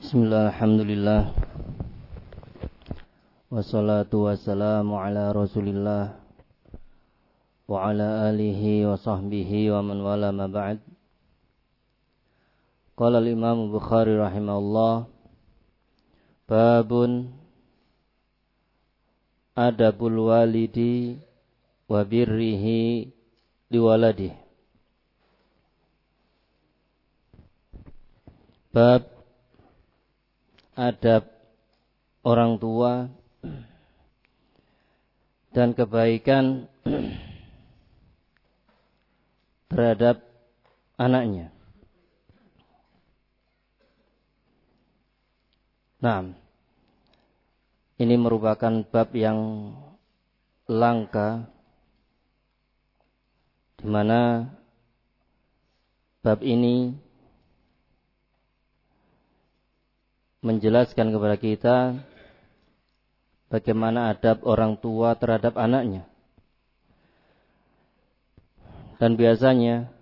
Bismillah, alhamdulillah. Wassalatu wassalamu ala rasulillah wa ala alihi wa sahbihi wa man wala ma ba'd. Qala al-Imam Bukhari rahimahullah, babun adabul walidi wa birrihi liwaladih. Bab adab orang tua dan kebaikan terhadap anaknya. Nah, ini merupakan bab yang langka, di mana bab ini menjelaskan kepada kita bagaimana adab orang tua terhadap anaknya. Dan biasanya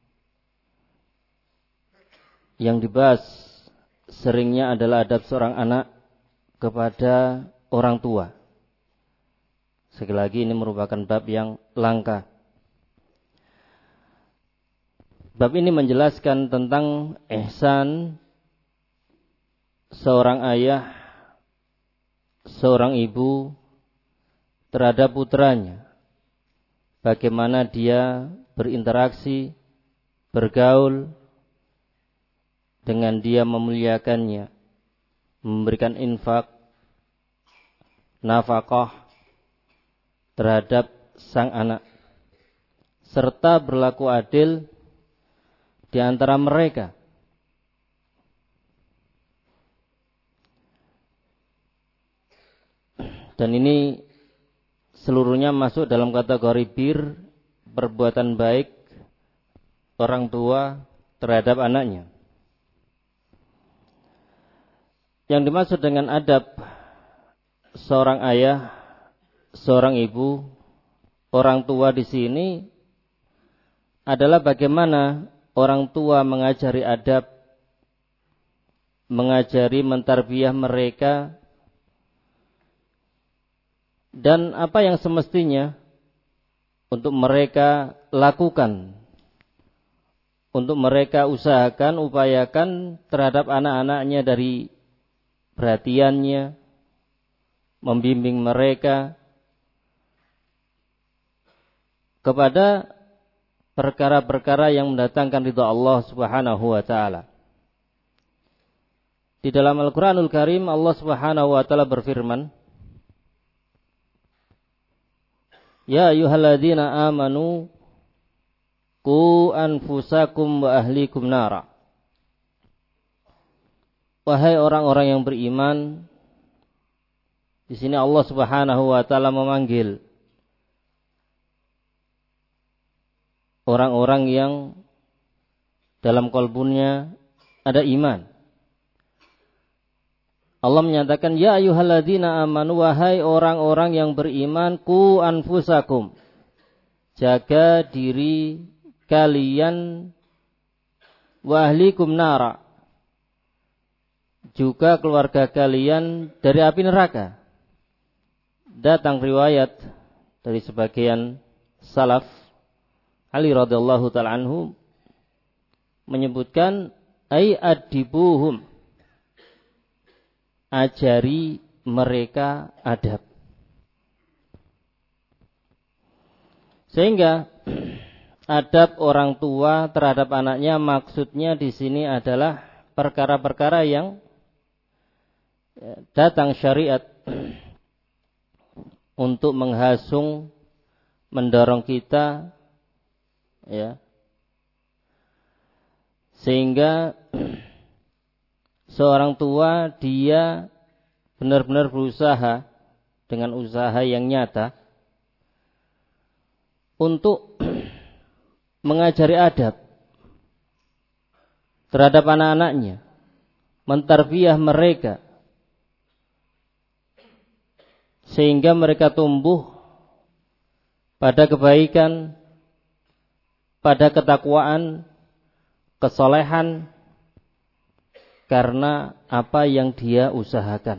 yang dibahas seringnya adalah adab seorang anak kepada orang tua. Sekali lagi ini merupakan bab yang langka. Bab ini menjelaskan tentang ihsan seorang ayah, seorang ibu terhadap putranya. Bagaimana dia berinteraksi, bergaul dengan dia, memuliakannya, memberikan infak, nafkah terhadap sang anak, serta berlaku adil di antara mereka. Dan ini seluruhnya masuk dalam kategori bir, perbuatan baik orang tua terhadap anaknya. Yang dimaksud dengan adab seorang ayah, seorang ibu, orang tua di sini adalah bagaimana orang tua mengajari adab, mengajari mentarbiyah mereka, dan apa yang semestinya untuk mereka lakukan, untuk mereka usahakan, upayakan terhadap anak-anaknya, dari perhatiannya, membimbing mereka kepada perkara-perkara yang mendatangkan ridha Allah Subhanahu wa taala. Di dalam Al-Qur'anul Karim Allah Subhanahu wa taala berfirman, ya ayyuhalladzina amanu qu anfusakum wa ahlikum nara. Wahai orang-orang yang beriman. Di sini Allah Subhanahu wa taala memanggil orang-orang yang dalam kalbunya ada iman. Allah menyatakan, ya ayyuhalladzina amanu, wahai orang-orang yang beriman, qu anfusakum, jaga diri kalian, wa ahlikum nara, juga keluarga kalian dari api neraka. Datang riwayat dari sebagian salaf, Ali radhiyallahu ta'ala anhu menyebutkan, ai adibuhum, ajari mereka adab. Sehingga adab orang tua terhadap anaknya maksudnya di sini adalah perkara-perkara yang datang syariat untuk menghasung, mendorong kita, ya, sehingga seorang tua dia benar-benar berusaha dengan usaha yang nyata untuk mengajari adab terhadap anak-anaknya, mentarbiyah mereka sehingga mereka tumbuh pada kebaikan, pada ketakwaan, kesolehan, karena apa yang dia usahakan.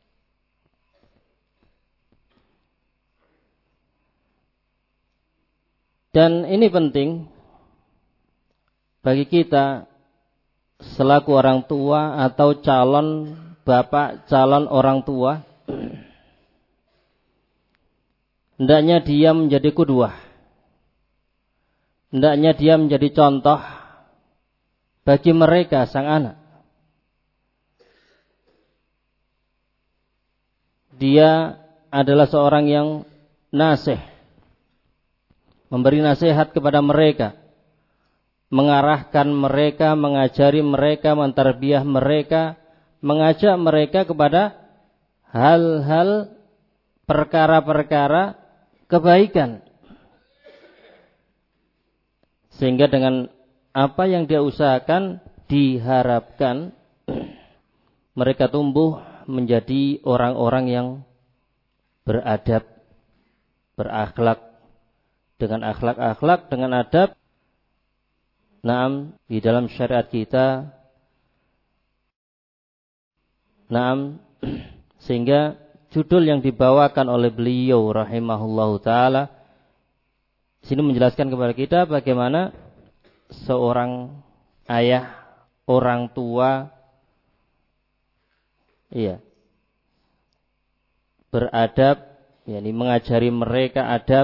Dan ini penting bagi kita selaku orang tua atau calon bapak, calon orang tua. Hendaknya dia menjadi qudwah. Hendaknya dia menjadi contoh bagi mereka sang anak. Dia adalah seorang yang nasih, memberi nasihat kepada mereka, mengarahkan mereka, mengajari mereka, mentarbiyah mereka, mengajak mereka kepada hal-hal perkara-perkara kebaikan. Sehingga dengan apa yang dia usahakan diharapkan mereka tumbuh menjadi orang-orang yang beradab, berakhlak, dengan akhlak-akhlak, dengan adab. Naam, di dalam syariat kita. Naam, sehingga judul yang dibawakan oleh beliau rahimahullahu taala sini menjelaskan kepada kita bagaimana seorang ayah, orang tua, beradab, yakni mengajari mereka adab,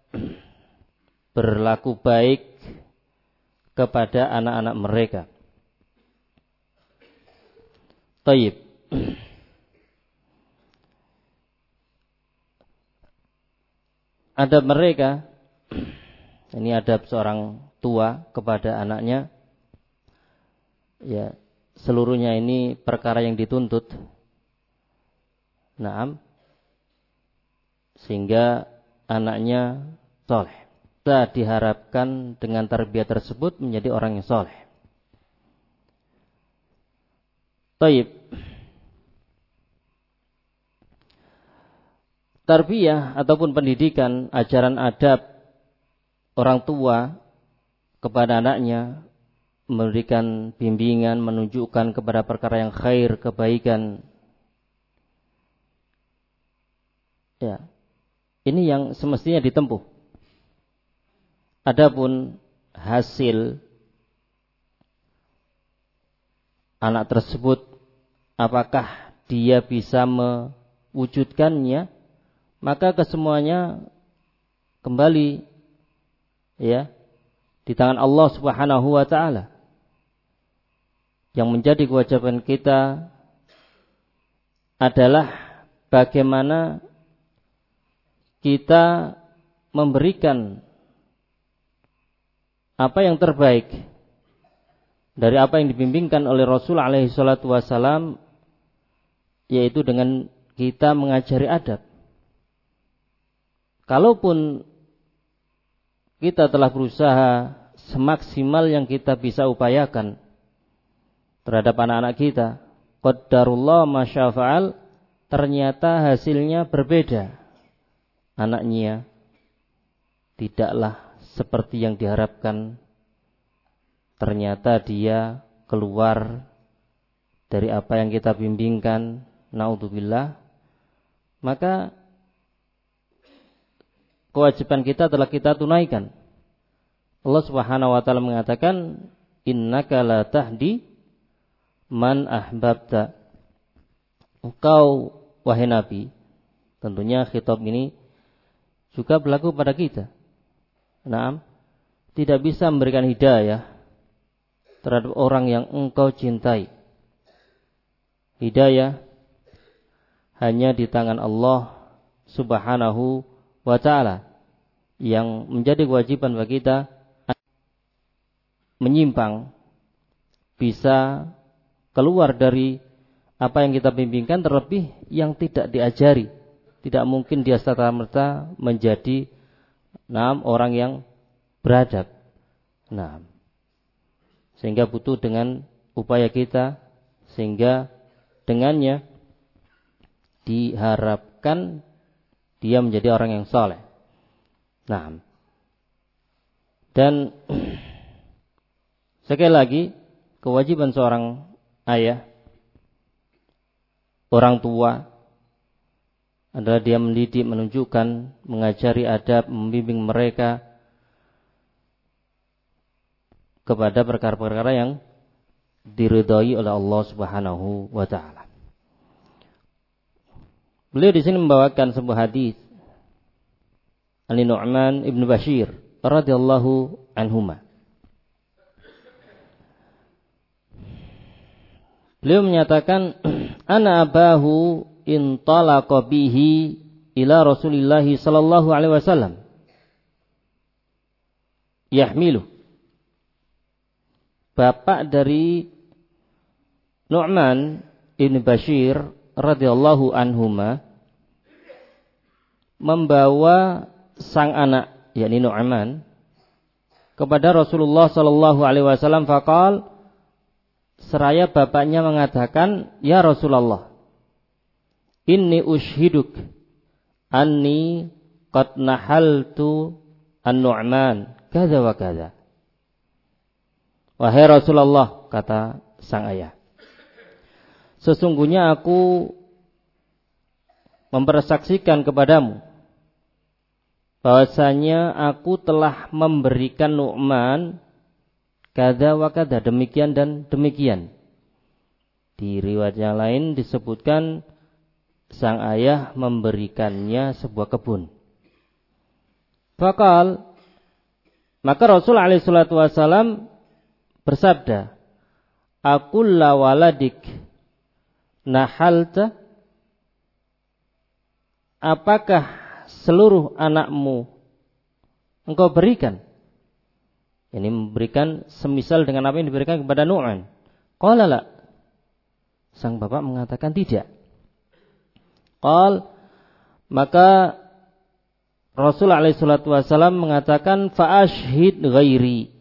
berlaku baik kepada anak-anak mereka. Taib. Adab mereka, ini adab seorang tua kepada anaknya, ya, seluruhnya ini perkara yang dituntut. Naam, sehingga anaknya soleh. Kita diharapkan dengan tarbiyah tersebut menjadi orang yang soleh. Taib. Tarbiyah ataupun pendidikan, ajaran adab orang tua kepada anaknya, memberikan bimbingan, menunjukkan kepada perkara yang khair, kebaikan. Ya, ini yang semestinya ditempuh. Adapun hasil anak tersebut, apakah dia bisa mewujudkannya, maka kesemuanya kembali, ya, di tangan Allah Subhanahu wa taala. Yang menjadi kewajiban kita adalah bagaimana kita memberikan apa yang terbaik dari apa yang dibimbingkan oleh Rasul alaihi salatu wasalam, yaitu dengan kita mengajari adab. Kalaupun kita telah berusaha semaksimal yang kita bisa upayakan terhadap anak-anak kita, qaddarullah masyafa'al, ternyata hasilnya berbeda. Anaknya tidaklah seperti yang diharapkan. Ternyata dia keluar dari apa yang kita bimbingkan, naudzubillah. Maka kewajiban kita adalah kita tunaikan. Allah Subhanahu wa taala mengatakan, innaka la tahdi man ahbabta. Engkau wahai Nabi, tentunya khitab ini juga berlaku pada kita. Naam, tidak bisa memberikan hidayah terhadap orang yang engkau cintai. Hidayah hanya di tangan Allah Subhanahu wa ta'ala. Yang menjadi kewajiban bagi kita menyimpang, bisa keluar dari apa yang kita bimbingkan, terlebih yang tidak diajari. Tidak mungkin dia serta-merta menjadi orang yang beradab. Sehingga butuh dengan upaya kita, sehingga dengannya diharapkan dia menjadi orang yang saleh. Dan sekali lagi, kewajiban seorang ayah, orang tua adalah dia mendidik, menunjukkan, mengajari adab, membimbing mereka kepada perkara-perkara yang diridhai oleh Allah Subhanahu wa taala. Beliau di sini membawakan sebuah hadis An Nu'man ibn Bashir radhiyallahu anhuma. Beliau menyatakan, ana abahu intalaqa bihi ila Rasulillah sallallahu alaihi wasallam yahmilu. Bapak dari Nu'man ibn Bashir radhiyallahu anhuma membawa sang anak, yakni Nu'man, kepada Rasulullah sallallahu alaihi wasallam. Faqal, seraya bapaknya mengatakan, ya Rasulullah, inni ushhiduk anni qad nahaltu an-Nu'man kadza wa kadza. Wahai Rasulullah, kata sang ayah, sesungguhnya aku mempersaksikan kepadamu bahwasanya aku telah memberikan Nu'man kada wa kada, demikian dan demikian. Di riwayat yang lain disebutkan sang ayah memberikannya sebuah kebun. Fakal, maka Rasul alaihi salatu wasalam bersabda, akulla waladik nahalta, apakah seluruh anakmu engkau berikan? Ini memberikan semisal dengan apa yang diberikan kepada Nu'man. Qala la, sang bapak mengatakan tidak. Qal, maka Rasul alaihi salatu wasallam mengatakan, fa ashhid ghairi,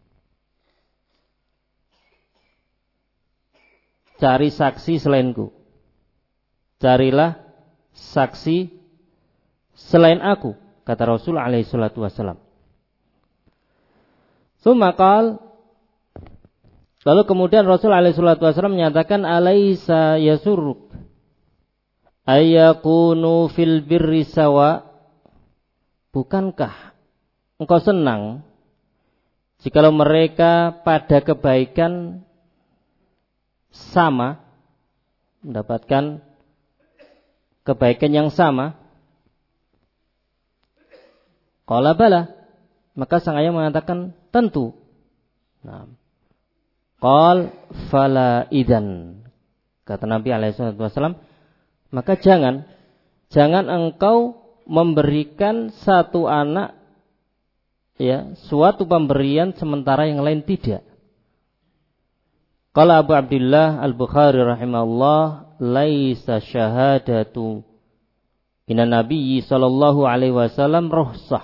cari saksi selainku, carilah saksi selain aku, kata Rasul alaihi salatu wasallam. Tsumma qal, lalu kemudian Rasul alaihi salatu wasallam menyatakan, alaisa yasurruk ayyakunu fil birri sawa, bukankah engkau senang jikalau mereka pada kebaikan sama, mendapatkan kebaikan yang sama? Qala bala, maka sang ayah mengatakan tentu. Nah, qal fala idan, kata Nabi alaihi wasallam, maka jangan engkau memberikan satu anak, ya, suatu pemberian sementara yang lain tidak. Qala Abu Abdullah Al-Bukhari rahimahullah, laisa syahadatu minan nabiyyi sallallahu alaihi wasallam rukhsah.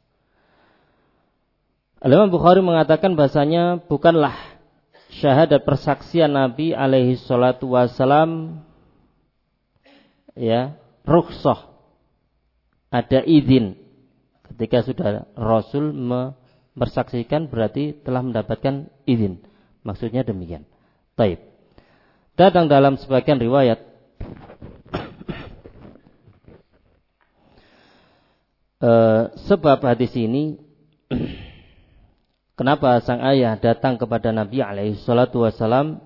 Al-Imam Bukhari mengatakan bahasanya bukanlah syahadat persaksian Nabi alaihi salatu wasalam, ya, rukhsah, ada izin. Ketika sudah Rasul mempersaksikan berarti telah mendapatkan izin. Maksudnya demikian. Taib. Datang dalam sebagian riwayat sebab hadis ini kenapa sang ayah datang kepada Nabi alaihi salatu wasalam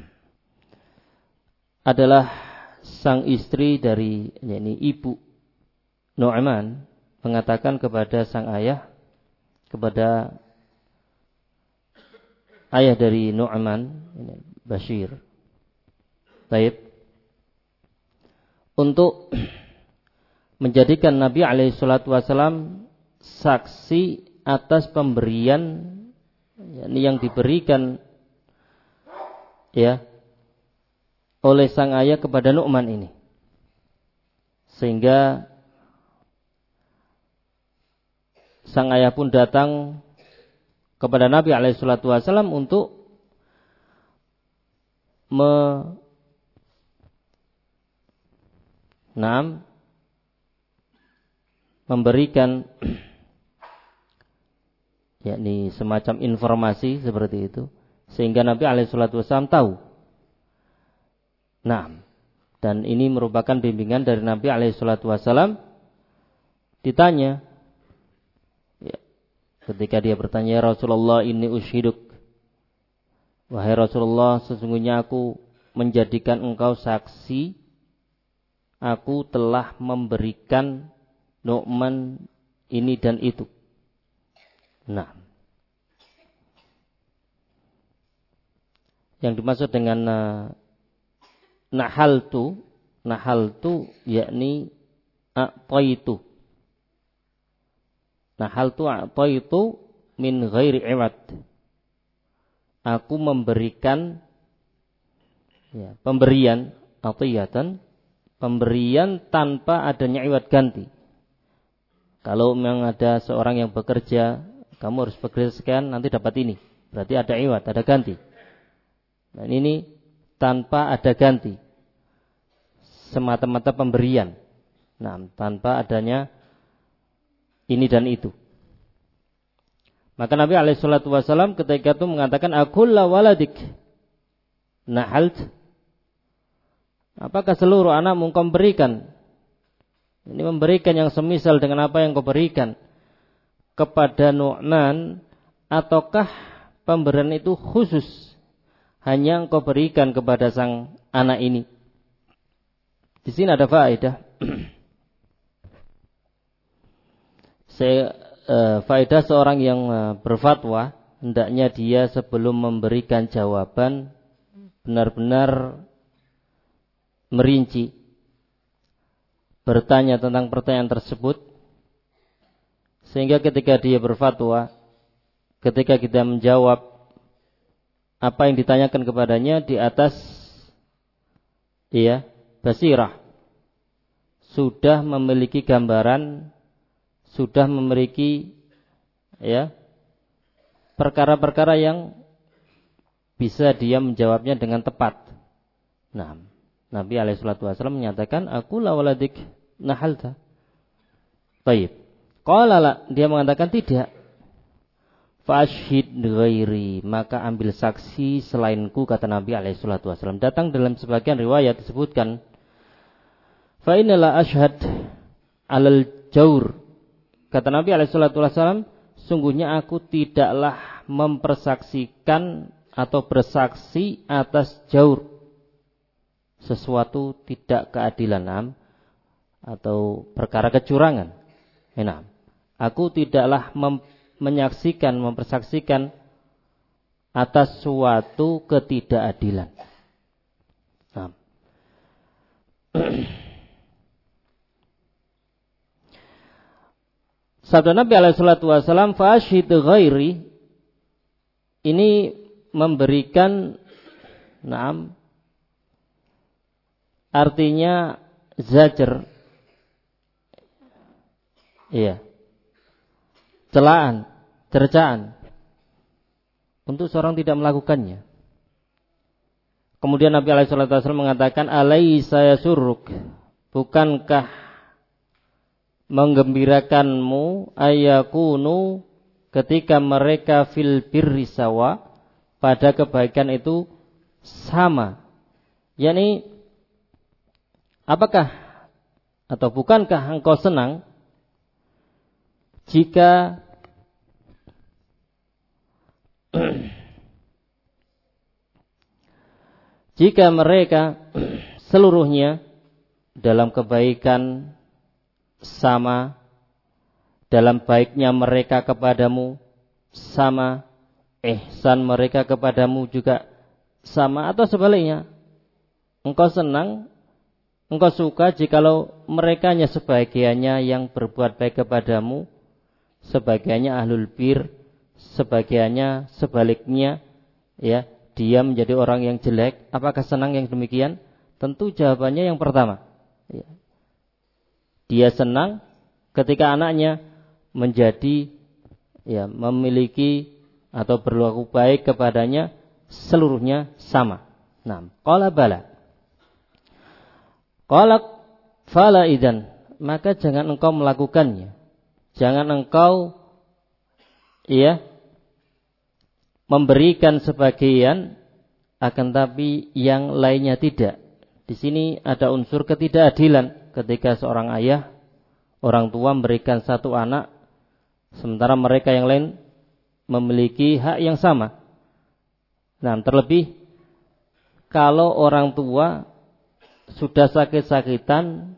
adalah sang istri dari, yakni ibu Nu'man, mengatakan kepada sang ayah, kepada ayah dari Nu'man Bashir, taib, untuk menjadikan Nabi alaihi salatu wasalam saksi atas pemberian yang diberikan, ya, oleh sang ayah kepada Nu'man ini, sehingga sang ayah pun datang kepada Nabi alaihi salatu wasallam untuk memberikan, yakni semacam informasi seperti itu, sehingga Nabi alaihi salatu wasallam tahu Nah, dan ini merupakan bimbingan dari Nabi SAW. Ditanya, ya, ketika dia bertanya, ya Rasulullah, ini usyhiduk, wahai Rasulullah, sesungguhnya aku menjadikan engkau saksi, aku telah memberikan Nu'man ini dan itu. Nah, yang dimaksud dengan nahaltu yakni a'taitu. Nahaltu a'taitu min ghairi iwad. Aku memberikan, ya, pemberian atiyatan, pemberian tanpa adanya iwad ganti. Kalau memang ada seorang yang bekerja, kamu harus bekerja sekian, nanti dapat ini. Berarti ada iwad, ada ganti. Dan ini tanpa ada ganti. Semata-mata pemberian. Nah, tanpa adanya ini dan itu. Maka Nabi SAW ketika itu mengatakan, akulla waladik nahalt. Apakah seluruh anakmu engkau berikan? Ini memberikan yang semisal dengan apa yang kau berikan kepada Nu'man, ataukah pemberian itu khusus hanya engkau berikan kepada sang anak ini? Di sini ada faedah. Faedah seorang yang berfatwa, hendaknya dia sebelum memberikan jawaban benar-benar merinci, bertanya tentang pertanyaan tersebut, sehingga ketika dia berfatwa, ketika kita menjawab apa yang ditanyakan kepadanya di atas basirah, sudah memiliki gambaran, sudah memiliki perkara-perkara yang bisa dia menjawabnya dengan tepat. Nah, Nabi SAW menyatakan, aku la waladik nahalta. Baik. Qala la, dia mengatakan tidak. Fashhid ghairi, maka ambil saksi selainku, kata Nabi SAW. Datang dalam sebagian riwayat disebutkan, fa innala ashhad alal jaur. Kata Nabi SAW, sungguhnya aku tidaklah mempersaksikan atau bersaksi atas jaur, sesuatu tidak keadilan atau perkara kecurangan. Aku tidaklah menyaksikan, mempersaksikan atas suatu ketidakadilan. Sabda Nabi SAW, fa'ashhid ghairi, ini memberikan artinya zajar, celaan, cercaan untuk seorang tidak melakukannya. Kemudian Nabi SAW mengatakan, alaysa yasurruk, bukankah menggembirakanmu ayakunu ketika mereka fil birri sawa, pada kebaikan itu sama. Yani apakah atau bukankah engkau senang jika mereka seluruhnya dalam kebaikan sama, dalam baiknya mereka kepadamu sama, ihsan mereka kepadamu juga sama, atau sebaliknya, engkau senang, engkau suka jikalau merekanya sebagiannya yang berbuat baik kepadamu, sebagiannya ahlul bir, sebagiannya sebaliknya, dia menjadi orang yang jelek. Apakah senang yang demikian? Tentu jawabannya yang pertama. Dia senang ketika anaknya menjadi memiliki atau berlaku baik kepadanya seluruhnya sama. Qala bala. Qala fala idzan, maka jangan engkau melakukannya. Jangan engkau memberikan sebagian akan tapi yang lainnya tidak. di sini ada unsur ketidakadilan ketika seorang ayah, orang tua memberikan satu anak, sementara mereka yang lain memiliki hak yang sama. Nah, terlebih kalau orang tua sudah sakit-sakitan,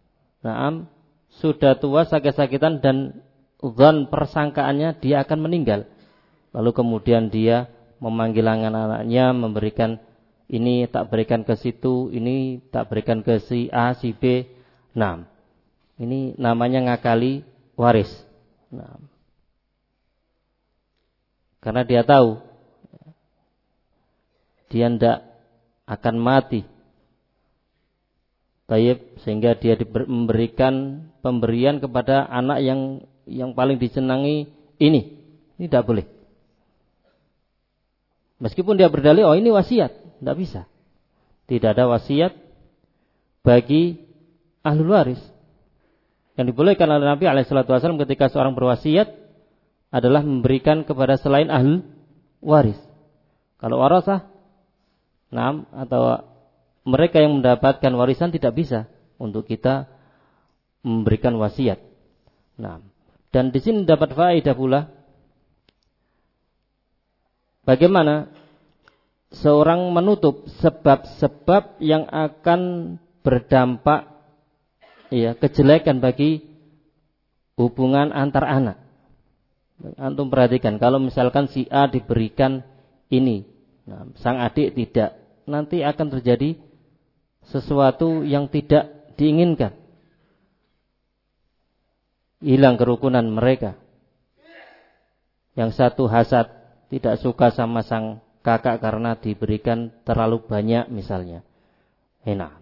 sudah tua sakit-sakitan dan dzan persangkaannya dia akan meninggal. Lalu kemudian dia memanggil anak-anaknya, memberikan ini tak berikan ke situ, ini tak berikan ke si A, si B. Nah, ini namanya ngakali waris. Nah, karena dia tahu dia tidak akan mati. Taib, sehingga dia memberikan pemberian kepada anak yang paling disenangi ini. Ini tidak boleh. Meskipun dia berdalih, oh ini wasiat, tidak bisa. Tidak ada wasiat bagi ahlul waris. Yang dibolehkan oleh Nabi SAW ketika seorang berwasiat adalah memberikan kepada selain ahlul waris. Kalau warasah, atau mereka yang mendapatkan warisan tidak bisa untuk kita memberikan wasiat. Dan di sini dapat faedah pula bagaimana seorang menutup sebab-sebab yang akan berdampak kejelekan bagi hubungan antar anak. Antum perhatikan, kalau misalkan si A diberikan ini, sang adik tidak, nanti akan terjadi sesuatu yang tidak diinginkan. Hilang kerukunan mereka. Yang satu hasad, tidak suka sama sang kakak karena diberikan terlalu banyak misalnya. Enak.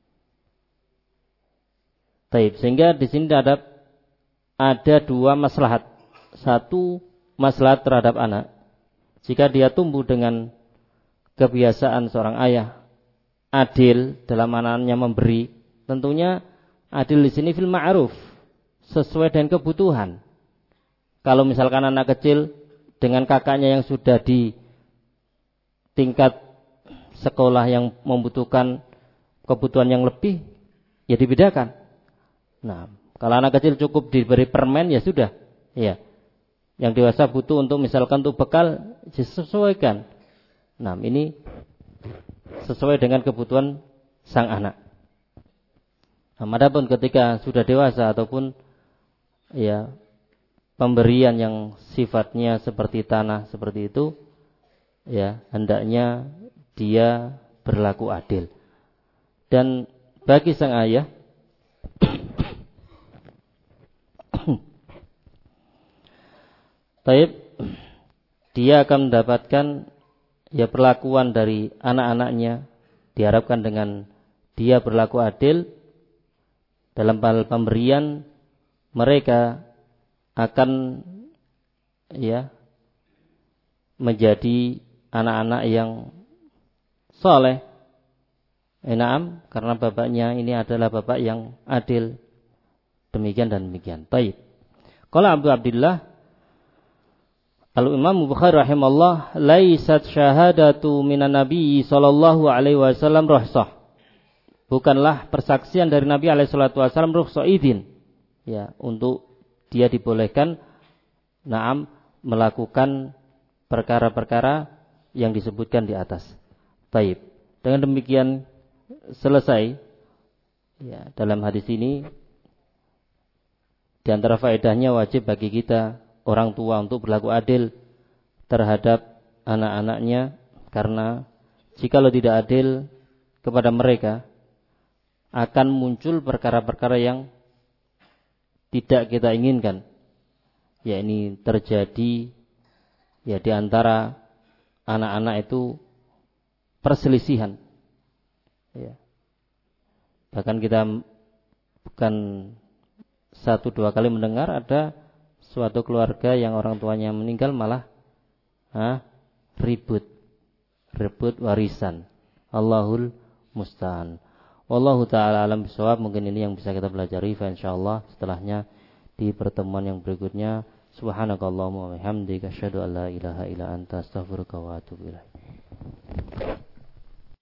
Taib, sehingga di sini ada dua maslahat. Satu, maslahat terhadap anak. Jika dia tumbuh dengan kebiasaan seorang ayah adil dalam anaknya memberi, tentunya adil di sini fil ma'ruf, sesuai dengan kebutuhan. Kalau misalkan anak kecil dengan kakaknya yang sudah di tingkat sekolah yang membutuhkan kebutuhan yang lebih, ya dibedakan. Nah, kalau anak kecil cukup diberi permen, ya sudah. Ya. Yang dewasa butuh untuk misalkan untuk bekal, disesuaikan. Nah, ini sesuai dengan kebutuhan sang anak. Nah, adapun ketika sudah dewasa ataupun pemberian yang sifatnya seperti tanah seperti itu, hendaknya dia berlaku adil. Dan bagi sang ayah taib, dia akan mendapatkan perlakuan dari anak-anaknya. Diharapkan dengan dia berlaku adil dalam hal pemberian, mereka akan menjadi anak-anak yang soleh. Karena bapaknya ini adalah bapak yang adil. Demikian dan demikian. Taib. Qala Abu Abdullah Al-Imam Bukhari rahimahullah, laisat syahadatu minan Nabi sallallahu alaihi wasallam rukhsah. Bukanlah persaksian dari Nabi alaihi salatu wasallam rukhsah idin. Untuk dia dibolehkan melakukan perkara-perkara yang disebutkan di atas. Baik. Dengan demikian selesai dalam hadis ini. Di antara faedahnya wajib bagi kita orang tua untuk berlaku adil terhadap anak-anaknya, karena jikalau tidak adil kepada mereka akan muncul perkara-perkara yang tidak kita inginkan. Ini terjadi di antara anak-anak itu perselisihan. Bahkan kita bukan 1-2 kali mendengar ada suatu keluarga yang orang tuanya meninggal malah ribut warisan. Allahul musta'an. Wallahu ta'ala alam bisawab. Mungkin ini yang bisa kita pelajari. Insyaallah setelahnya di pertemuan yang berikutnya. Subhanakallahumma wa bihamdika asyhadu an la ilaha illa anta astaghfiruka wa atubu ilaik.